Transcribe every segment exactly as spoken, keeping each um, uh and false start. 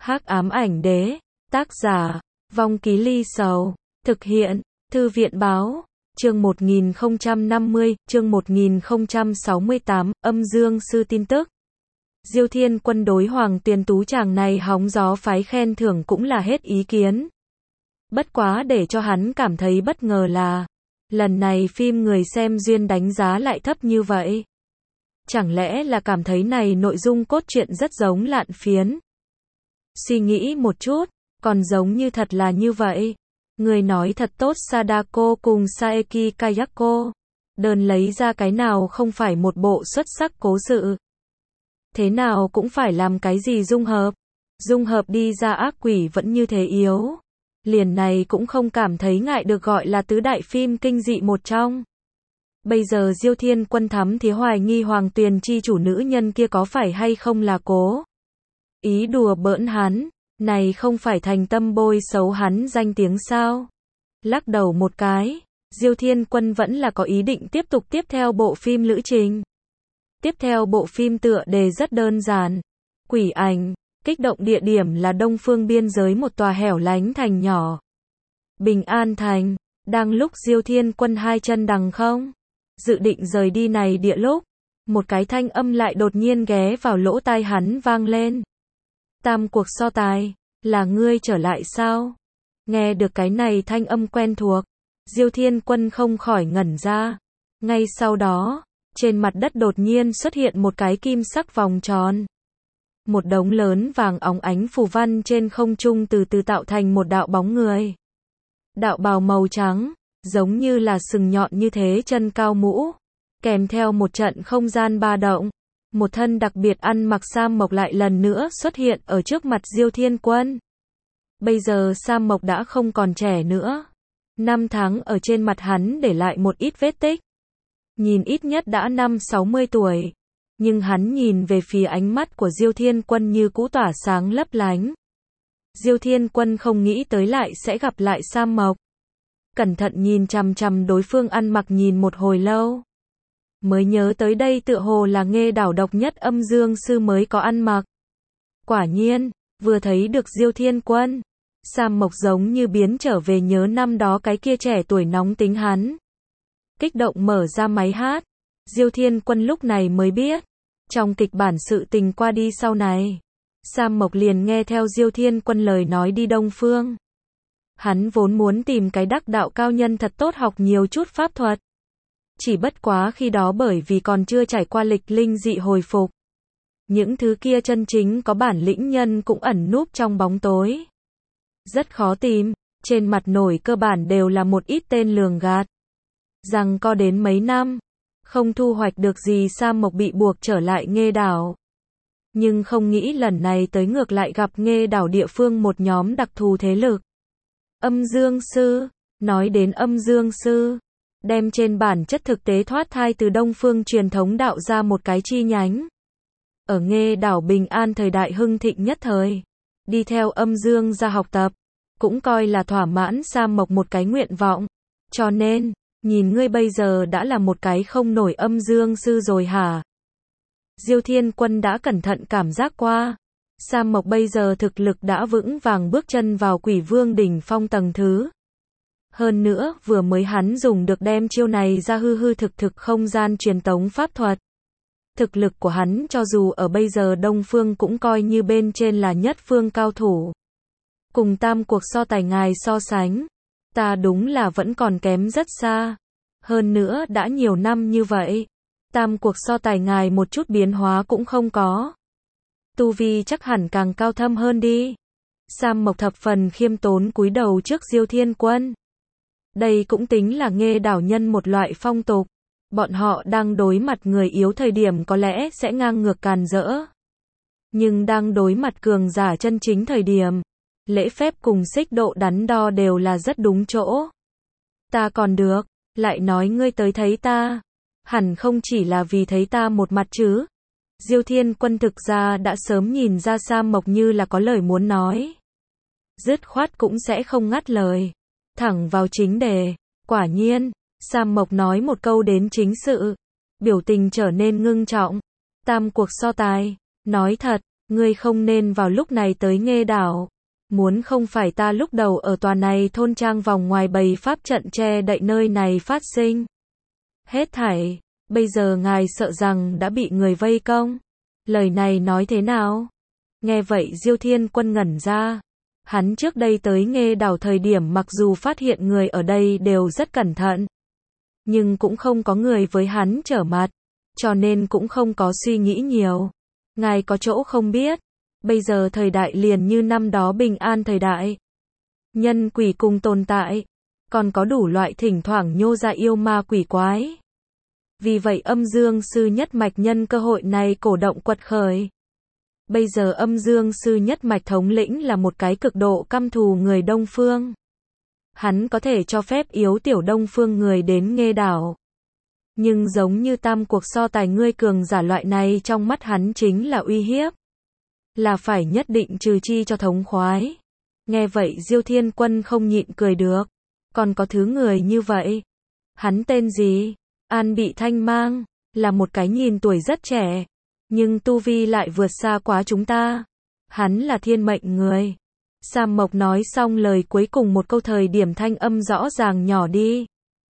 Hắc ám ảnh đế, tác giả, Vong Ký Ly Sầu, thực hiện, Thư viện báo, chương một nghìn không trăm năm mươi, chương một nghìn không trăm sáu mươi tám, âm dương sư tin tức. Diêu Thiên Quân đối Hoàng Tuyền Tú chàng này hóng gió phái khen thưởng cũng là hết ý kiến. Bất quá để cho hắn cảm thấy bất ngờ là, lần này phim người xem duyên đánh giá lại thấp như vậy. Chẳng lẽ là cảm thấy này nội dung cốt truyện rất giống Lạn Phiến? Suy nghĩ một chút, còn giống như thật là như vậy. Người nói thật tốt Sadako cùng Saeki Kayako. Đơn lấy ra cái nào không phải một bộ xuất sắc cố sự. Thế nào cũng phải làm cái gì dung hợp. Dung hợp đi ra ác quỷ vẫn như thế yếu. Liền này cũng không cảm thấy ngại được gọi là tứ đại phim kinh dị một trong. Bây giờ Diêu Thiên Quân thắm thía hoài nghi Hoàng Tuyền chi chủ nữ nhân kia có phải hay không là cố ý đùa bỡn hắn, này không phải thành tâm bôi xấu hắn danh tiếng sao? Lắc đầu một cái, Diêu Thiên Quân vẫn là có ý định tiếp tục tiếp theo bộ phim lữ trình. Tiếp theo bộ phim tựa đề rất đơn giản, quỷ ảnh, kích động địa điểm là Đông Phương biên giới một tòa hẻo lánh thành nhỏ. Bình An Thành, đang lúc Diêu Thiên Quân hai chân đằng không, dự định rời đi này địa lúc, một cái thanh âm lại đột nhiên ghé vào lỗ tai hắn vang lên. Tam cuộc so tài, là ngươi trở lại sao? Nghe được cái này thanh âm quen thuộc, Diêu Thiên Quân không khỏi ngẩn ra. Ngay sau đó, trên mặt đất đột nhiên xuất hiện một cái kim sắc vòng tròn. Một đống lớn vàng óng ánh phù văn trên không trung từ từ tạo thành một đạo bóng người. Đạo bào màu trắng, giống như là sừng nhọn như thế chân cao mũ, kèm theo một trận không gian ba động. Một thân đặc biệt ăn mặc Sam Mộc lại lần nữa xuất hiện ở trước mặt Diêu Thiên Quân. Bây giờ Sam Mộc đã không còn trẻ nữa. Năm tháng ở trên mặt hắn để lại một ít vết tích. Nhìn ít nhất đã năm sáu mươi tuổi. Nhưng hắn nhìn về phía ánh mắt của Diêu Thiên Quân như cũ tỏa sáng lấp lánh. Diêu Thiên Quân không nghĩ tới lại sẽ gặp lại Sam Mộc. Cẩn thận nhìn chằm chằm đối phương ăn mặc nhìn một hồi lâu. Mới nhớ tới đây tựa hồ là Nghê Đảo độc nhất âm dương sư mới có ăn mặc. Quả nhiên, vừa thấy được Diêu Thiên Quân, Sam Mộc giống như biến trở về nhớ năm đó cái kia trẻ tuổi nóng tính hắn. Kích động mở ra máy hát, Diêu Thiên Quân lúc này mới biết, trong kịch bản sự tình qua đi sau này, Sam Mộc liền nghe theo Diêu Thiên Quân lời nói đi Đông Phương. Hắn vốn muốn tìm cái đắc đạo cao nhân thật tốt học nhiều chút pháp thuật. Chỉ bất quá khi đó bởi vì còn chưa trải qua lịch linh dị hồi phục. Những thứ kia chân chính có bản lĩnh nhân cũng ẩn núp trong bóng tối. Rất khó tìm, trên mặt nổi cơ bản đều là một ít tên lường gạt. Rằng có đến mấy năm, không thu hoạch được gì Sam Mộc bị buộc trở lại Nghê Đảo. Nhưng không nghĩ lần này tới ngược lại gặp Nghê Đảo địa phương một nhóm đặc thù thế lực. Âm Dương Sư, nói đến Âm Dương Sư, đem trên bản chất thực tế thoát thai từ Đông Phương truyền thống đạo ra một cái chi nhánh. Ở Nghê Đảo Bình An thời đại hưng thịnh nhất thời, đi theo Âm Dương ra học tập, cũng coi là thỏa mãn Sam Mộc một cái nguyện vọng. Cho nên, nhìn ngươi bây giờ đã là một cái không nổi Âm Dương sư rồi hả? Diêu Thiên Quân đã cẩn thận cảm giác qua. Sam Mộc bây giờ thực lực đã vững vàng bước chân vào Quỷ Vương đỉnh phong tầng thứ. Hơn nữa, vừa mới hắn dùng được đem chiêu này ra hư hư thực thực không gian truyền tống pháp thuật. Thực lực của hắn cho dù ở bây giờ Đông Phương cũng coi như bên trên là nhất phương cao thủ. Cùng tam cuộc so tài ngài so sánh, ta đúng là vẫn còn kém rất xa. Hơn nữa đã nhiều năm như vậy, tam cuộc so tài ngài một chút biến hóa cũng không có. Tu vi chắc hẳn càng cao thâm hơn đi. Sam Mộc thập phần khiêm tốn cúi đầu trước Diêu Thiên Quân. Đây cũng tính là Nghê Đảo nhân một loại phong tục. Bọn họ đang đối mặt người yếu thời điểm có lẽ sẽ ngang ngược càn rỡ. Nhưng đang đối mặt cường giả chân chính thời điểm, lễ phép cùng xích độ đắn đo đều là rất đúng chỗ. Ta còn được, lại nói ngươi tới thấy ta. Hẳn không chỉ là vì thấy ta một mặt chứ. Diêu Thiên Quân thực ra đã sớm nhìn ra Sam Mộc như là có lời muốn nói. Dứt khoát cũng sẽ không ngắt lời. Thẳng vào chính đề. Quả nhiên, Sam Mộc nói một câu đến chính sự. Biểu tình trở nên ngưng trọng. Tam cuộc so tài. Nói thật, Ngươi không nên vào lúc này tới Nghê đảo. Muốn không phải ta lúc đầu ở tòa này thôn trang vòng ngoài bày pháp trận che đậy nơi này phát sinh. Hết thảy, bây giờ ngài sợ rằng đã bị người vây công. Lời này nói thế nào? Nghe vậy Diêu Thiên Quân ngẩn ra. Hắn trước đây tới Nghê đảo thời điểm mặc dù phát hiện người ở đây đều rất cẩn thận, nhưng cũng không có người với hắn trở mặt, cho nên cũng không có suy nghĩ nhiều. Ngài có chỗ không biết, bây giờ thời đại liền như năm đó bình an thời đại. Nhân quỷ cùng tồn tại, còn có đủ loại thỉnh thoảng nhô ra yêu ma quỷ quái. Vì vậy Âm Dương Sư Nhất Mạch nhân cơ hội này cổ động quật khởi. Bây giờ Âm Dương Sư Nhất Mạch thống lĩnh là một cái cực độ căm thù người Đông Phương. Hắn có thể cho phép yếu tiểu Đông Phương người đến Nghê đảo. Nhưng giống như tam cuộc so tài ngươi cường giả loại này trong mắt hắn chính là uy hiếp. Là phải nhất định trừ chi cho thống khoái. Nghe vậy Diêu Thiên Quân không nhịn cười được. Còn có thứ người như vậy. Hắn tên gì? An Bị Thanh Mang. Là một cái nhìn tuổi rất trẻ. Nhưng tu vi lại vượt xa quá chúng ta. Hắn là thiên mệnh người. Sam Mộc nói xong lời cuối cùng một câu thời điểm thanh âm rõ ràng nhỏ đi.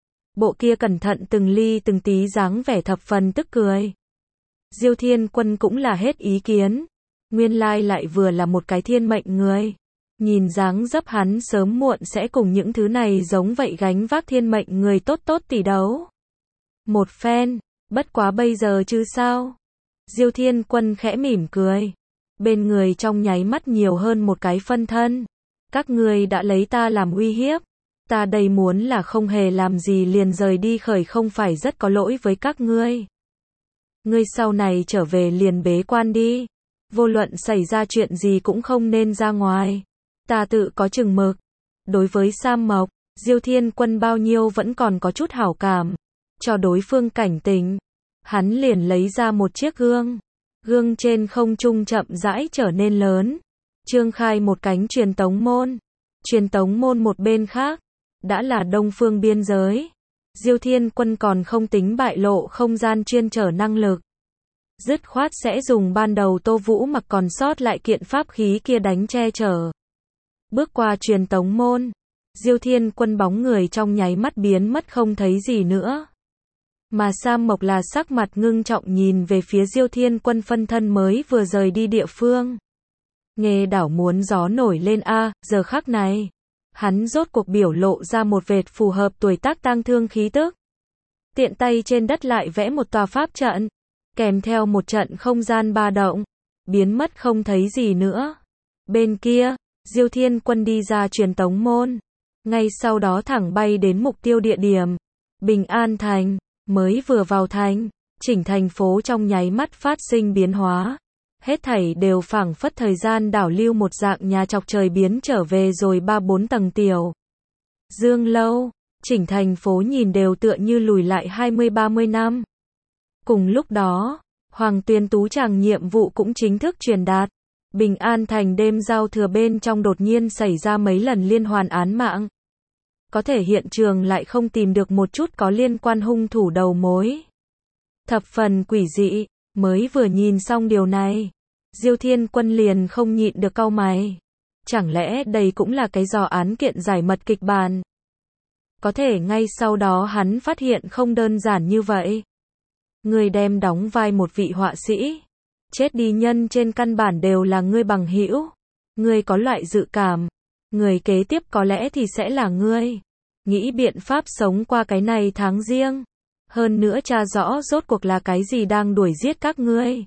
Bộ kia cẩn thận từng ly từng tí dáng vẻ thập phần tức cười. Diêu Thiên Quân cũng là hết ý kiến. Nguyên lai lại vừa là một cái thiên mệnh người. Nhìn dáng dấp hắn sớm muộn sẽ cùng những thứ này giống vậy gánh vác thiên mệnh người tốt tốt tỷ đấu. Một phen, bất quá bây giờ chứ sao? Diêu Thiên Quân khẽ mỉm cười. Bên người trong nháy mắt nhiều hơn một cái phân thân. Các ngươi đã lấy ta làm uy hiếp. Ta đây muốn là không hề làm gì liền rời đi khởi không phải rất có lỗi với các ngươi. Ngươi sau này trở về liền bế quan đi. Vô luận xảy ra chuyện gì cũng không nên ra ngoài. Ta tự có chừng mực. Đối với Sam Mộc, Diêu Thiên Quân bao nhiêu vẫn còn có chút hảo cảm. Cho đối phương cảnh tỉnh. Hắn liền lấy ra một chiếc gương. Gương trên không trung chậm rãi trở nên lớn. Trương khai một cánh truyền tống môn. Truyền tống môn một bên khác. Đã là Đông Phương biên giới. Diêu Thiên Quân còn không tính bại lộ không gian chuyên trở năng lực. Dứt khoát sẽ dùng ban đầu Tô Vũ mặc còn sót lại kiện pháp khí kia đánh che chở. Bước qua truyền tống môn. Diêu Thiên Quân bóng người trong nháy mắt biến mất không thấy gì nữa. Mà Sam Mộc là sắc mặt ngưng trọng nhìn về phía Diêu Thiên Quân phân thân mới vừa rời đi địa phương. Nghê đảo muốn gió nổi lên a, giờ khắc này. Hắn rốt cuộc biểu lộ ra một vệt phù hợp tuổi tác tang thương khí tức. Tiện tay trên đất lại vẽ một tòa pháp trận. Kèm theo một trận không gian ba động. Biến mất không thấy gì nữa. Bên kia, Diêu Thiên Quân đi ra truyền tống môn. Ngay sau đó thẳng bay đến mục tiêu địa điểm. Bình An Thành. Mới vừa vào thành, chỉnh thành phố trong nháy mắt phát sinh biến hóa. Hết thảy đều phảng phất thời gian đảo lưu một dạng nhà chọc trời biến trở về rồi ba bốn tầng tiểu. Dương lâu, chỉnh thành phố nhìn đều tựa như lùi lại hai mươi ba mươi năm. Cùng lúc đó, Hoàng Tuyền Tú Tràng nhiệm vụ cũng chính thức truyền đạt. Bình An Thành đêm giao thừa bên trong đột nhiên xảy ra mấy lần liên hoàn án mạng. Có thể hiện trường lại không tìm được một chút có liên quan hung thủ đầu mối. Thập phần quỷ dị, mới vừa nhìn xong điều này. Diêu Thiên Quân liền không nhịn được cau mày. Chẳng lẽ đây cũng là cái dò án kiện giải mật kịch bản? Có thể ngay sau đó hắn phát hiện không đơn giản như vậy. Người đem đóng vai một vị họa sĩ. Chết đi nhân trên căn bản đều là ngươi bằng hữu. Ngươi có loại dự cảm. Người kế tiếp có lẽ thì sẽ là ngươi. Nghĩ biện pháp sống qua cái này tháng riêng. Hơn nữa tra rõ rốt cuộc là cái gì đang đuổi giết các ngươi.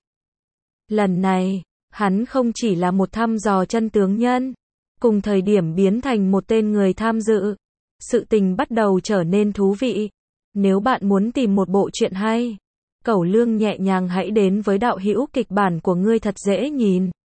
Lần này, hắn không chỉ là một thăm dò chân tướng nhân. Cùng thời điểm biến thành một tên người tham dự. Sự tình bắt đầu trở nên thú vị. Nếu bạn muốn tìm một bộ truyện hay, Cẩu Lương nhẹ nhàng hãy đến với đạo hữu kịch bản của ngươi thật dễ nhìn.